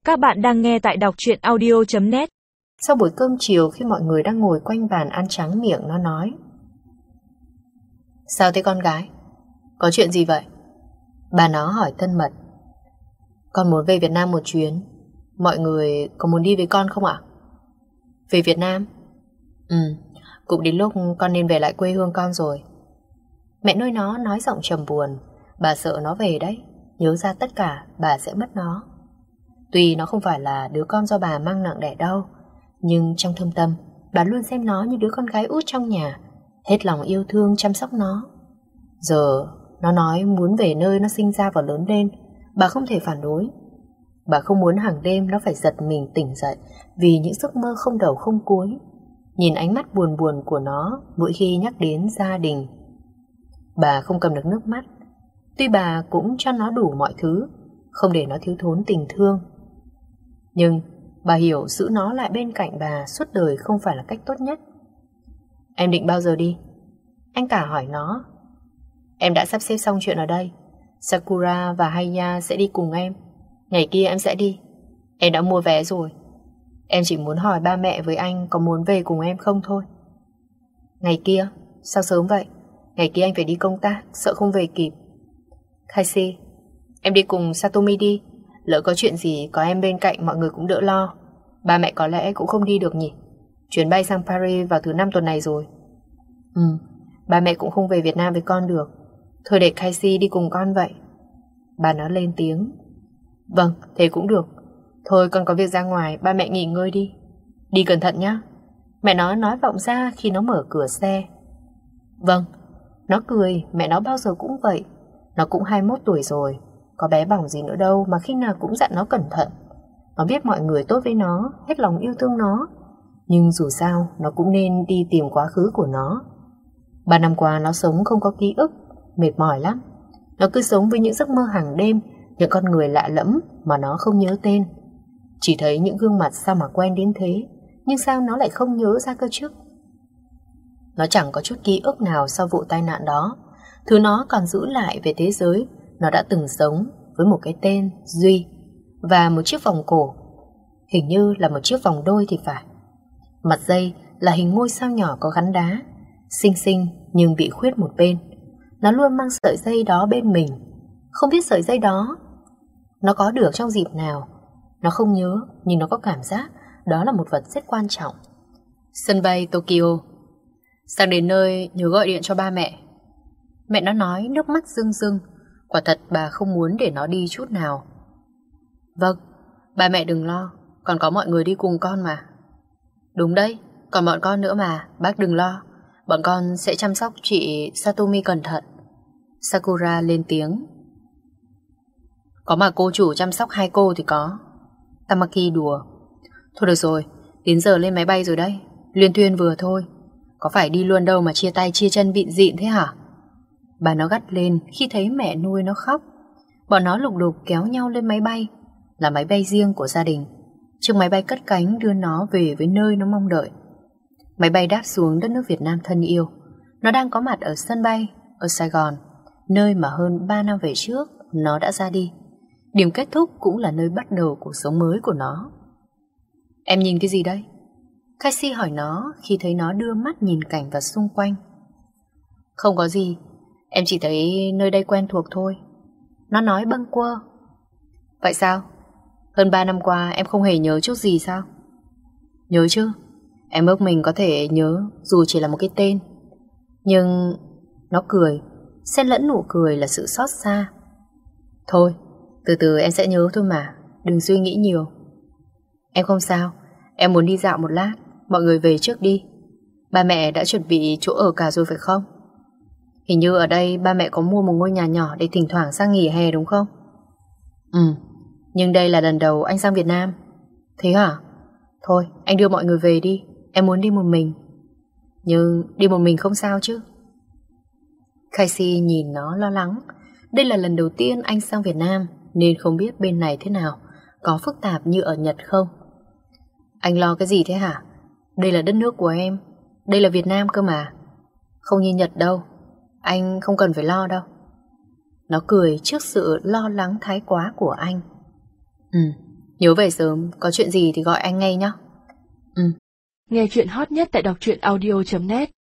Các bạn đang nghe tại đọc truyện audio.net. Sau buổi cơm chiều, khi mọi người đang ngồi quanh bàn ăn tráng miệng, nó nói: "Sao thế con gái? Có chuyện gì vậy?" Bà nó hỏi thân mật: "Con muốn về Việt Nam một chuyến. Mọi người có muốn đi với con không ạ?" "Về Việt Nam?" Cũng đến lúc con nên về lại quê hương con rồi." Mẹ nuôi nó nói giọng trầm buồn. Bà sợ nó về đấy, nhớ ra tất cả bà sẽ mất nó. Tuy nó không phải là đứa con do bà mang nặng đẻ đâu, nhưng trong thâm tâm bà luôn xem nó như đứa con gái út trong nhà, hết lòng yêu thương chăm sóc nó. Giờ nó nói muốn về nơi nó sinh ra và lớn lên, bà không thể phản đối. Bà không muốn hàng đêm nó phải giật mình tỉnh dậy vì những giấc mơ không đầu không cuối, nhìn ánh mắt buồn buồn của nó mỗi khi nhắc đến gia đình. Bà không cầm được nước mắt. Tuy bà cũng cho nó đủ mọi thứ, không để nó thiếu thốn tình thương, nhưng bà hiểu giữ nó lại bên cạnh bà suốt đời không phải là cách tốt nhất. "Em định bao giờ đi?" Anh cả hỏi nó. "Em đã sắp xếp xong chuyện ở đây. Sakura và Haya sẽ đi cùng em. Ngày kia em sẽ đi. Em đã mua vé rồi. Em chỉ muốn hỏi ba mẹ với anh có muốn về cùng em không thôi." "Ngày kia? Sao sớm vậy? Ngày kia anh phải đi công tác, sợ không về kịp." "Kaisi, em đi cùng Satomi đi. Lỡ có chuyện gì có em bên cạnh mọi người cũng đỡ lo. Ba mẹ có lẽ cũng không đi được nhỉ? Chuyến bay sang Paris vào thứ 5 tuần này rồi." Ba mẹ cũng không về Việt Nam với con được. Thôi để Kaisi đi cùng con vậy." Bà nó lên tiếng. "Vâng, thế cũng được. Thôi con có việc ra ngoài, ba mẹ nghỉ ngơi đi. Đi cẩn thận nhá." Mẹ nó nói vọng ra khi nó mở cửa xe. "Vâng." Nó cười, mẹ nó bao giờ cũng vậy. Nó cũng 21 tuổi rồi, có bé bỏng gì nữa đâu mà khi nào cũng dặn nó cẩn thận. Nó biết mọi người tốt với nó, hết lòng yêu thương nó, nhưng dù sao nó cũng nên đi tìm quá khứ của nó. 3 năm qua nó sống không có ký ức, mệt mỏi lắm. Nó cứ sống với những giấc mơ hàng đêm, những con người lạ lẫm mà nó không nhớ tên. Chỉ thấy những gương mặt sao mà quen đến thế, nhưng sao nó lại không nhớ ra cơ chứ. Nó chẳng có chút ký ức nào sau vụ tai nạn đó. Thứ nó còn giữ lại về thế giới, nó đã từng sống với một cái tên Duy và một chiếc vòng cổ, hình như là một chiếc vòng đôi thì phải. Mặt dây là hình ngôi sao nhỏ có gắn đá, xinh xinh nhưng bị khuyết một bên. Nó luôn mang sợi dây đó bên mình. Không biết sợi dây đó nó có được trong dịp nào. Nó không nhớ, nhưng nó có cảm giác đó là một vật rất quan trọng. Sân bay Tokyo. Sang đến nơi nhớ gọi điện cho ba mẹ. Mẹ nó nói, nước mắt rưng rưng. Quả thật bà không muốn để nó đi chút nào. "Vâng, ba mẹ đừng lo, còn có mọi người đi cùng con mà." "Đúng đấy, còn bọn con nữa mà, bác đừng lo. Bọn con sẽ chăm sóc chị Satomi cẩn thận." Sakura lên tiếng. "Có mà cô chủ chăm sóc hai cô thì có." Tamaki đùa. "Thôi được rồi, đến giờ lên máy bay rồi đấy. Luyên thuyên vừa thôi. Có phải đi luôn đâu mà chia tay chia chân vịn dịn thế hả?" Bà nó gắt lên khi thấy mẹ nuôi nó khóc. Bọn nó lục đục kéo nhau lên máy bay, là máy bay riêng của gia đình. Chiếc máy bay cất cánh đưa nó về với nơi nó mong đợi. Máy bay đáp xuống đất nước Việt Nam thân yêu. Nó đang có mặt ở sân bay ở Sài Gòn, nơi mà hơn 3 năm về trước nó đã ra đi. Điểm kết thúc cũng là nơi bắt đầu cuộc sống mới của nó. "Em nhìn cái gì đây?" Kaisi hỏi nó khi thấy nó đưa mắt nhìn cảnh vật xung quanh. "Không có gì, em chỉ thấy nơi đây quen thuộc thôi." Nó nói bâng quơ. "Vậy sao? Hơn 3 năm qua em không hề nhớ chút gì sao?" "Nhớ chứ, em ước mình có thể nhớ dù chỉ là một cái tên." Nhưng nó cười, xen lẫn nụ cười là sự xót xa. "Thôi, từ từ em sẽ nhớ thôi mà, đừng suy nghĩ nhiều." "Em không sao, em muốn đi dạo một lát, mọi người về trước đi. Ba mẹ đã chuẩn bị chỗ ở cả rồi phải không? Hình như ở đây ba mẹ có mua một ngôi nhà nhỏ để thỉnh thoảng sang nghỉ hè đúng không?" Nhưng đây là lần đầu anh sang Việt Nam." "Thế hả? Thôi, anh đưa mọi người về đi, em muốn đi một mình." "Nhưng đi một mình không sao chứ?" Kaisi nhìn nó lo lắng. Đây là lần đầu tiên anh sang Việt Nam nên không biết bên này thế nào, có phức tạp như ở Nhật không. "Anh lo cái gì thế hả? Đây là đất nước của em, đây là Việt Nam cơ mà. Không như Nhật đâu, anh không cần phải lo đâu." Nó cười trước sự lo lắng thái quá của anh. Nhớ về sớm, có chuyện gì thì gọi anh ngay nhé. Nghe chuyện hot nhất tại đọc truyện audio.net